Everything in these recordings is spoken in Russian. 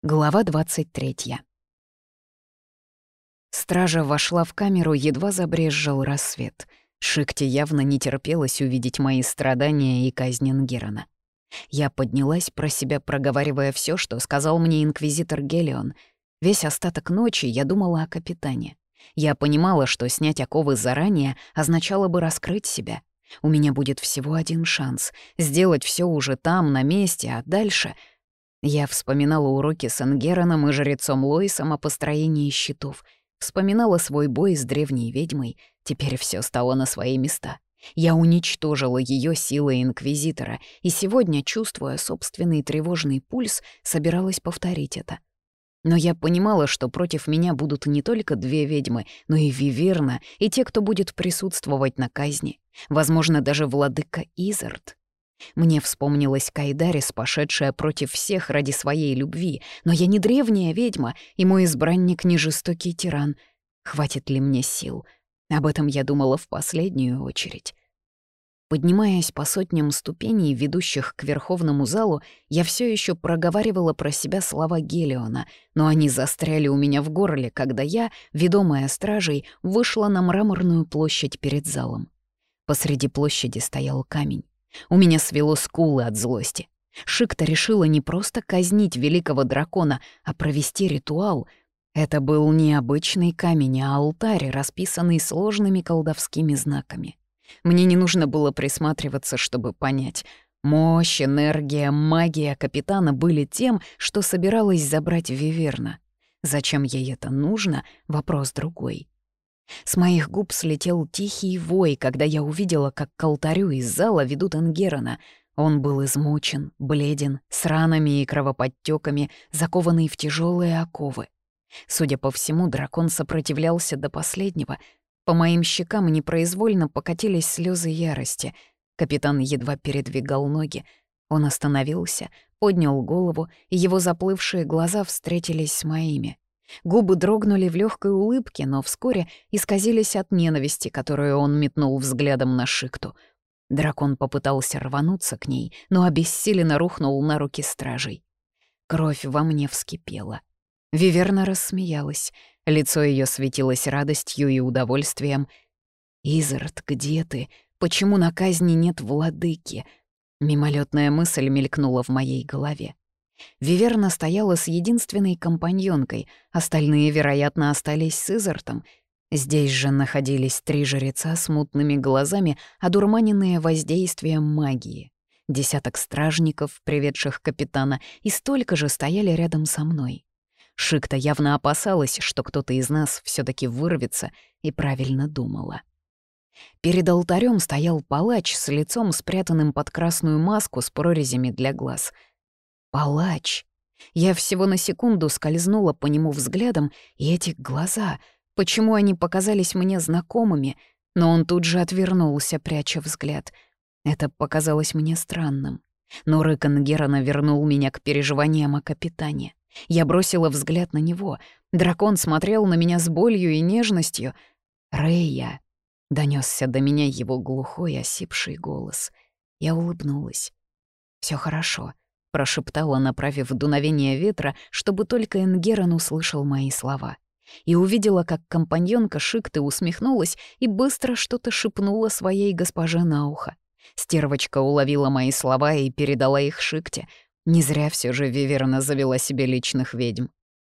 Глава 23. Стража вошла в камеру, едва забрезжил рассвет. Шикте явно не терпелось увидеть мои страдания и казнь Энгерона. Я поднялась, про себя проговаривая все, что сказал мне инквизитор Гелион. Весь остаток ночи я думала о капитане. Я понимала, что снять оковы заранее означало бы раскрыть себя. У меня будет всего один шанс — сделать все уже там, на месте, а дальше... Я вспоминала уроки с Энгероном и жрецом Лоисом о построении щитов. Вспоминала свой бой с древней ведьмой. Теперь все стало на свои места. Я уничтожила ее силой инквизитора, и сегодня, чувствуя собственный тревожный пульс, собиралась повторить это. Но я понимала, что против меня будут не только две ведьмы, но и Виверна, и те, кто будет присутствовать на казни. Возможно, даже владыка Изард. Мне вспомнилась Кайдарис, пошедшая против всех ради своей любви, но я не древняя ведьма, и мой избранник не жестокий тиран. Хватит ли мне сил? Об этом я думала в последнюю очередь. Поднимаясь по сотням ступеней, ведущих к верховному залу, я все еще проговаривала про себя слова Гелиона, но они застряли у меня в горле, когда я, ведомая стражей, вышла на мраморную площадь перед залом. Посреди площади стоял камень. У меня свело скулы от злости. Шикта решила не просто казнить великого дракона, а провести ритуал. Это был не обычный камень, а алтарь, расписанный сложными колдовскими знаками. Мне не нужно было присматриваться, чтобы понять. Мощь, энергия, магия капитана были тем, что собиралась забрать Виверна. Зачем ей это нужно — вопрос другой. С моих губ слетел тихий вой, когда я увидела, как к алтарю из зала ведут Энгерона. Он был измучен, бледен, с ранами и кровоподтёками, закованный в тяжелые оковы. Судя по всему, дракон сопротивлялся до последнего. По моим щекам непроизвольно покатились слезы ярости. Капитан едва передвигал ноги. Он остановился, поднял голову, и его заплывшие глаза встретились с моими. Губы дрогнули в легкой улыбке, но вскоре исказились от ненависти, которую он метнул взглядом на Шикту. Дракон попытался рвануться к ней, но обессиленно рухнул на руки стражей. Кровь во мне вскипела. Виверна рассмеялась. Лицо ее светилось радостью и удовольствием. «Изард, где ты? Почему на казни нет владыки?» Мимолетная мысль мелькнула в моей голове. Виверна стояла с единственной компаньонкой, остальные, вероятно, остались с Изартом. Здесь же находились 3 жреца с мутными глазами, одурманенные воздействием магии. 10 стражников, приведших капитана, и столько же стояли рядом со мной. Шикта явно опасалась, что кто-то из нас все таки вырвется, и правильно думала. Перед алтарем стоял палач с лицом, спрятанным под красную маску с прорезями для глаз — палач. Я всего на секунду скользнула по нему взглядом, и эти глаза, почему они показались мне знакомыми, но он тут же отвернулся, пряча взгляд. Это показалось мне странным. Но рык Энгерона вернул меня к переживаниям о капитане. Я бросила взгляд на него. Дракон смотрел на меня с болью и нежностью. «Рэя!» — донёсся до меня его глухой, осипший голос. Я улыбнулась. «Всё хорошо», — прошептала, направив дуновение ветра, чтобы только Энгерон услышал мои слова. И увидела, как компаньонка Шикты усмехнулась и быстро что-то шепнула своей госпоже на ухо. Стервочка уловила мои слова и передала их Шикте. Не зря все же Виверна завела себе личных ведьм.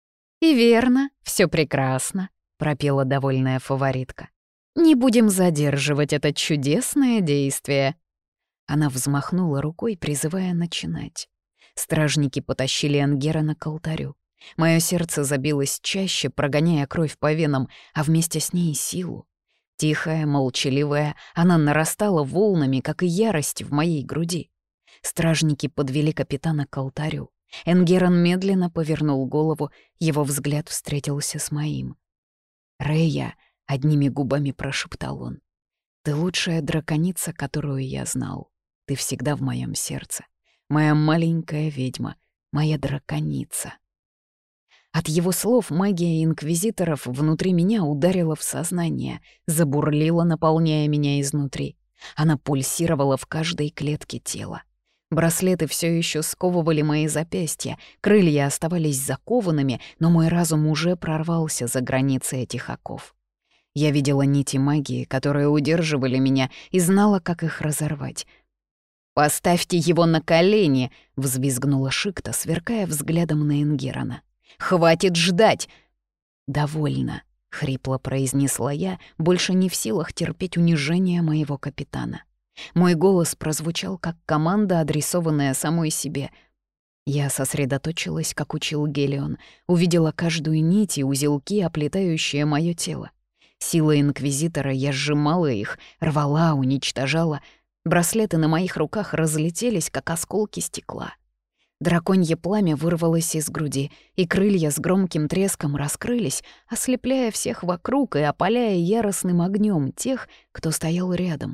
«И верно, все прекрасно», — пропела довольная фаворитка. «Не будем задерживать это чудесное действие». Она взмахнула рукой, призывая начинать. Стражники потащили Энгерона к алтарю. Моё сердце забилось чаще, прогоняя кровь по венам, а вместе с ней силу. Тихая, молчаливая, она нарастала волнами, как и ярость в моей груди. Стражники подвели капитана к алтарю. Энгерон медленно повернул голову, его взгляд встретился с моим. «Рэя», — одними губами прошептал он, — «ты лучшая драконица, которую я знал. Ты всегда в моем сердце. Моя маленькая ведьма, моя драконица». От его слов магия инквизиторов внутри меня ударила в сознание, забурлила, наполняя меня изнутри. Она пульсировала в каждой клетке тела. Браслеты все еще сковывали мои запястья, крылья оставались закованными, но мой разум уже прорвался за границы этих оков. Я видела нити магии, которые удерживали меня, и знала, как их разорвать. «Поставьте его на колени!» — взвизгнула Шикта, сверкая взглядом на Энгерона. «Хватит ждать!» «Довольно», — хрипло произнесла я, больше не в силах терпеть унижение моего капитана. Мой голос прозвучал как команда, адресованная самой себе. Я сосредоточилась, как учил Гелион, увидела каждую нить и узелки, оплетающие моё тело. Силой инквизитора я сжимала их, рвала, уничтожала. Браслеты на моих руках разлетелись, как осколки стекла. Драконье пламя вырвалось из груди, и крылья с громким треском раскрылись, ослепляя всех вокруг и опаляя яростным огнем тех, кто стоял рядом.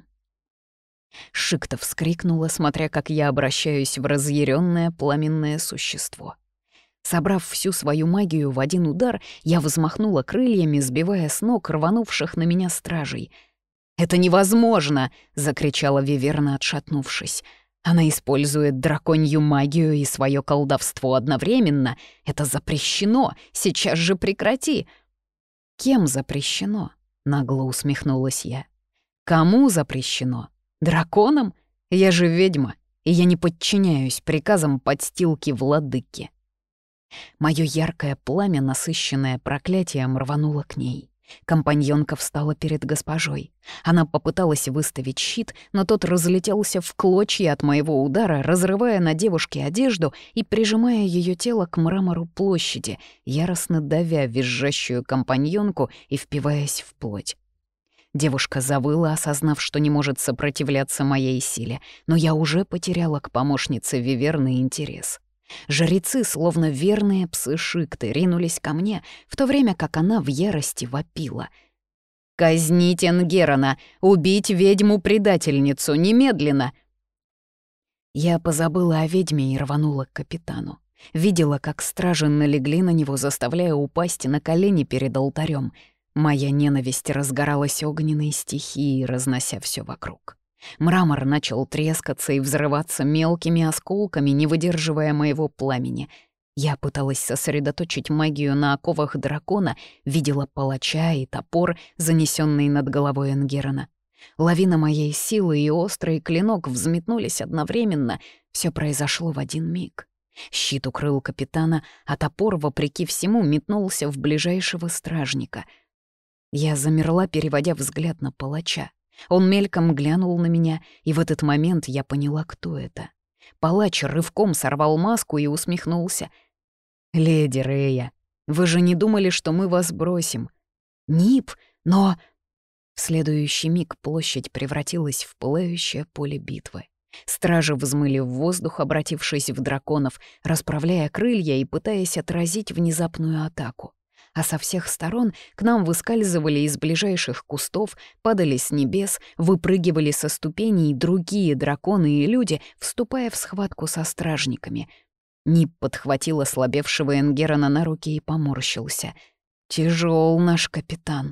Шикта вскрикнула, смотря, как я обращаюсь в разъяренное пламенное существо. Собрав всю свою магию в один удар, я взмахнула крыльями, сбивая с ног рванувших на меня стражей. «Это невозможно!» — закричала Виверна, отшатнувшись. «Она использует драконью магию и свое колдовство одновременно. Это запрещено! Сейчас же прекрати!» «Кем запрещено?» — нагло усмехнулась я. «Кому запрещено? Драконам? Я же ведьма, и я не подчиняюсь приказам подстилки владыки». Моё яркое пламя, насыщенное проклятием, рвануло к ней. Компаньонка встала перед госпожой. Она попыталась выставить щит, но тот разлетелся в клочья от моего удара, разрывая на девушке одежду и прижимая ее тело к мрамору площади, яростно давя визжащую компаньонку и впиваясь в плоть. Девушка завыла, осознав, что не может сопротивляться моей силе, но я уже потеряла к помощнице Виверны интерес. Жрецы, словно верные псы Шикты, ринулись ко мне, в то время как она в ярости вопила. «Казнить Энгерона! Убить ведьму-предательницу! Немедленно!» Я позабыла о ведьме и рванула к капитану. Видела, как стражи налегли на него, заставляя упасть на колени перед алтарем. Моя ненависть разгоралась огненной стихией, разнося все вокруг. Мрамор начал трескаться и взрываться мелкими осколками, не выдерживая моего пламени. Я пыталась сосредоточить магию на оковах дракона, видела палача и топор, занесенный над головой Энгерона. Лавина моей силы и острый клинок взметнулись одновременно. Все произошло в один миг. Щит укрыл капитана, а топор, вопреки всему, метнулся в ближайшего стражника. Я замерла, переводя взгляд на палача. Он мельком глянул на меня, и в этот момент я поняла, кто это. Палач рывком сорвал маску и усмехнулся. «Леди Рея, вы же не думали, что мы вас бросим?» «Нип, но...» В следующий миг площадь превратилась в пылающее поле битвы. Стражи взмыли в воздух, обратившись в драконов, расправляя крылья и пытаясь отразить внезапную атаку. А со всех сторон к нам выскальзывали из ближайших кустов, падали с небес, выпрыгивали со ступеней другие драконы и люди, вступая в схватку со стражниками. Нип подхватил ослабевшего Энгерона на руки и поморщился. «Тяжел наш капитан».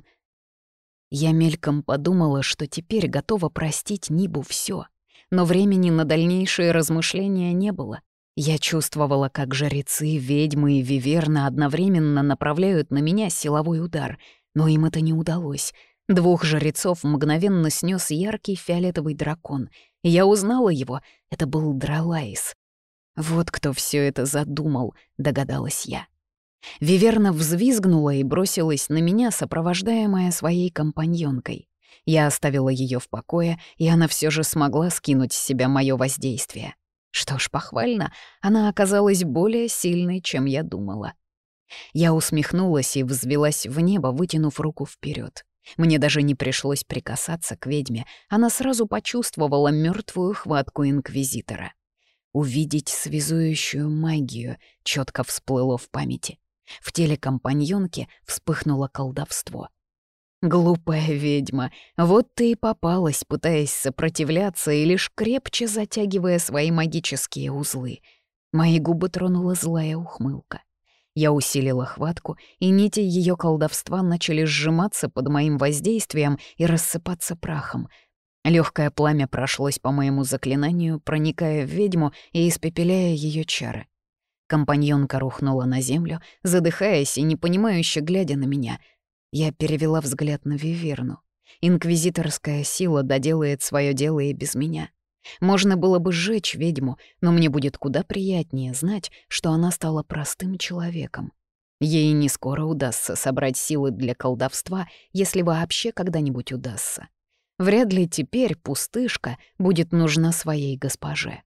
Я мельком подумала, что теперь готова простить Нибу все, но времени на дальнейшие размышления не было. Я чувствовала, как жрецы, ведьмы и Виверна одновременно направляют на меня силовой удар, но им это не удалось. 2 жрецов мгновенно снес яркий фиолетовый дракон. Я узнала его, это был Дралайс. «Вот кто все это задумал», — догадалась я. Виверна взвизгнула и бросилась на меня, сопровождаемая своей компаньонкой. Я оставила ее в покое, и она все же смогла скинуть с себя мое воздействие. Что ж, похвально, она оказалась более сильной, чем я думала. Я усмехнулась и взвилась в небо, вытянув руку вперед. Мне даже не пришлось прикасаться к ведьме, она сразу почувствовала мертвую хватку инквизитора. Увидеть связующую магию четко всплыло в памяти. В теле компаньонки вспыхнуло колдовство. Глупая ведьма, вот ты и попалась, пытаясь сопротивляться и лишь крепче затягивая свои магические узлы. Мои губы тронула злая ухмылка. Я усилила хватку, и нити ее колдовства начали сжиматься под моим воздействием и рассыпаться прахом. Легкое пламя прошлось по моему заклинанию, проникая в ведьму и испепеляя ее чары. Компаньонка рухнула на землю, задыхаясь и непонимающе глядя на меня. Я перевела взгляд на Виверну. Инквизиторская сила доделает свое дело и без меня. Можно было бы сжечь ведьму, но мне будет куда приятнее знать, что она стала простым человеком. Ей не скоро удастся собрать силы для колдовства, если вообще когда-нибудь удастся. Вряд ли теперь пустышка будет нужна своей госпоже.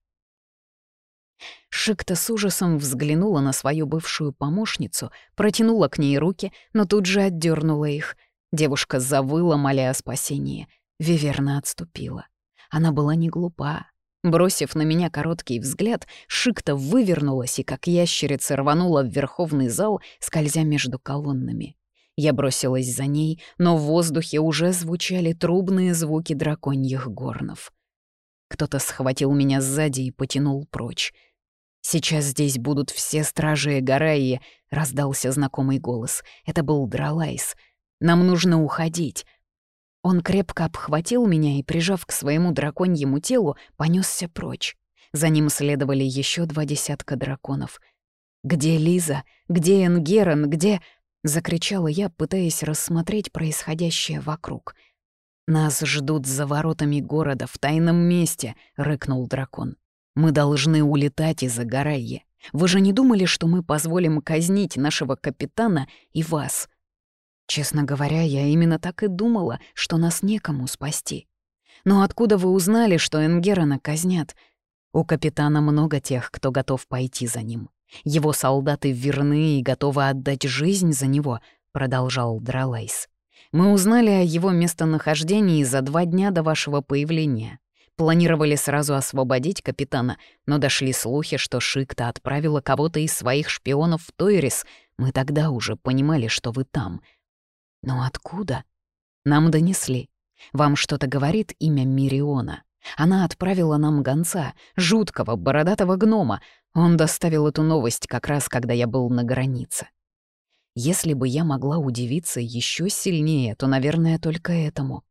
Шикта с ужасом взглянула на свою бывшую помощницу, протянула к ней руки, но тут же отдернула их. Девушка завыла, моля о спасении. Виверна отступила. Она была не глупа. Бросив на меня короткий взгляд, Шикта вывернулась и, как ящерица, рванула в верховный зал, скользя между колоннами. Я бросилась за ней, но в воздухе уже звучали трубные звуки драконьих горнов. Кто-то схватил меня сзади и потянул прочь. «Сейчас здесь будут все стражи Эгараи», — раздался знакомый голос. Это был Дралайс. «Нам нужно уходить». Он крепко обхватил меня и, прижав к своему драконьему телу, понесся прочь. За ним следовали еще 20 драконов. «Где Лиза? Где Энгерон? Где...» — закричала я, пытаясь рассмотреть происходящее вокруг. «Нас ждут за воротами города, в тайном месте», — рыкнул дракон. «Мы должны улетать из Агарайи. Вы же не думали, что мы позволим казнить нашего капитана и вас?» Честно говоря, я именно так и думала, что нас некому спасти. Но откуда вы узнали, что Энгерона казнят? У капитана много тех, кто готов пойти за ним. Его солдаты верны и готовы отдать жизнь за него, продолжал Дралайс. Мы узнали о его местонахождении за 2 дня до вашего появления. Планировали сразу освободить капитана, но дошли слухи, что Шикта отправила кого-то из своих шпионов в Тойрис. Мы тогда уже понимали, что вы там. Но откуда? Нам донесли. Вам что-то говорит имя Мириона? Она отправила нам гонца, жуткого, бородатого гнома. Он доставил эту новость как раз, когда я был на границе. Если бы я могла удивиться еще сильнее, то, наверное, только этому.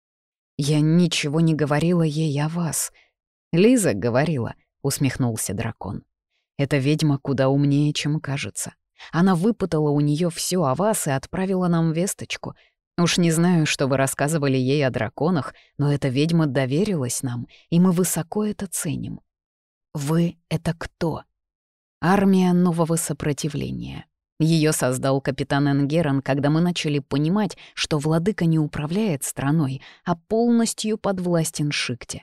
Я ничего не говорила ей о вас. Лиза говорила, усмехнулся дракон. Эта ведьма куда умнее, чем кажется. Она выпытала у нее все о вас и отправила нам весточку. Уж не знаю, что вы рассказывали ей о драконах, но эта ведьма доверилась нам, и мы высоко это ценим. Вы — это кто? Армия нового сопротивления. Ее создал капитан Энгерон, когда мы начали понимать, что владыка не управляет страной, а полностью подвластен Шикте.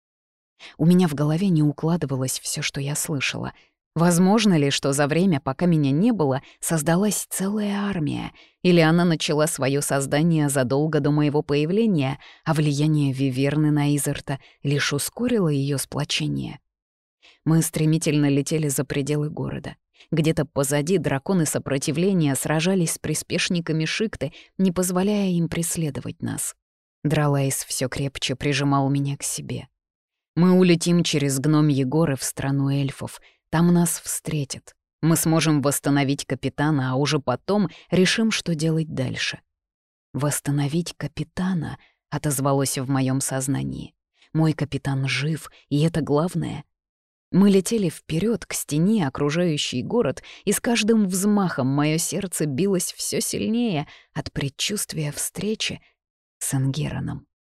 У меня в голове не укладывалось все, что я слышала. Возможно ли, что за время, пока меня не было, создалась целая армия, или она начала свое создание задолго до моего появления, а влияние Виверны на Изерта лишь ускорило ее сплочение? Мы стремительно летели за пределы города. Где-то позади драконы сопротивления сражались с приспешниками Шикты, не позволяя им преследовать нас. Дралайс все крепче прижимал меня к себе. Мы улетим через гномьи горы в страну эльфов. Там нас встретят. Мы сможем восстановить капитана, а уже потом решим, что делать дальше. «Восстановить капитана», — отозвалось в моем сознании. «Мой капитан жив, и это главное». Мы летели вперед к стене, окружающей город, и с каждым взмахом мое сердце билось все сильнее от предчувствия встречи с Энгероном.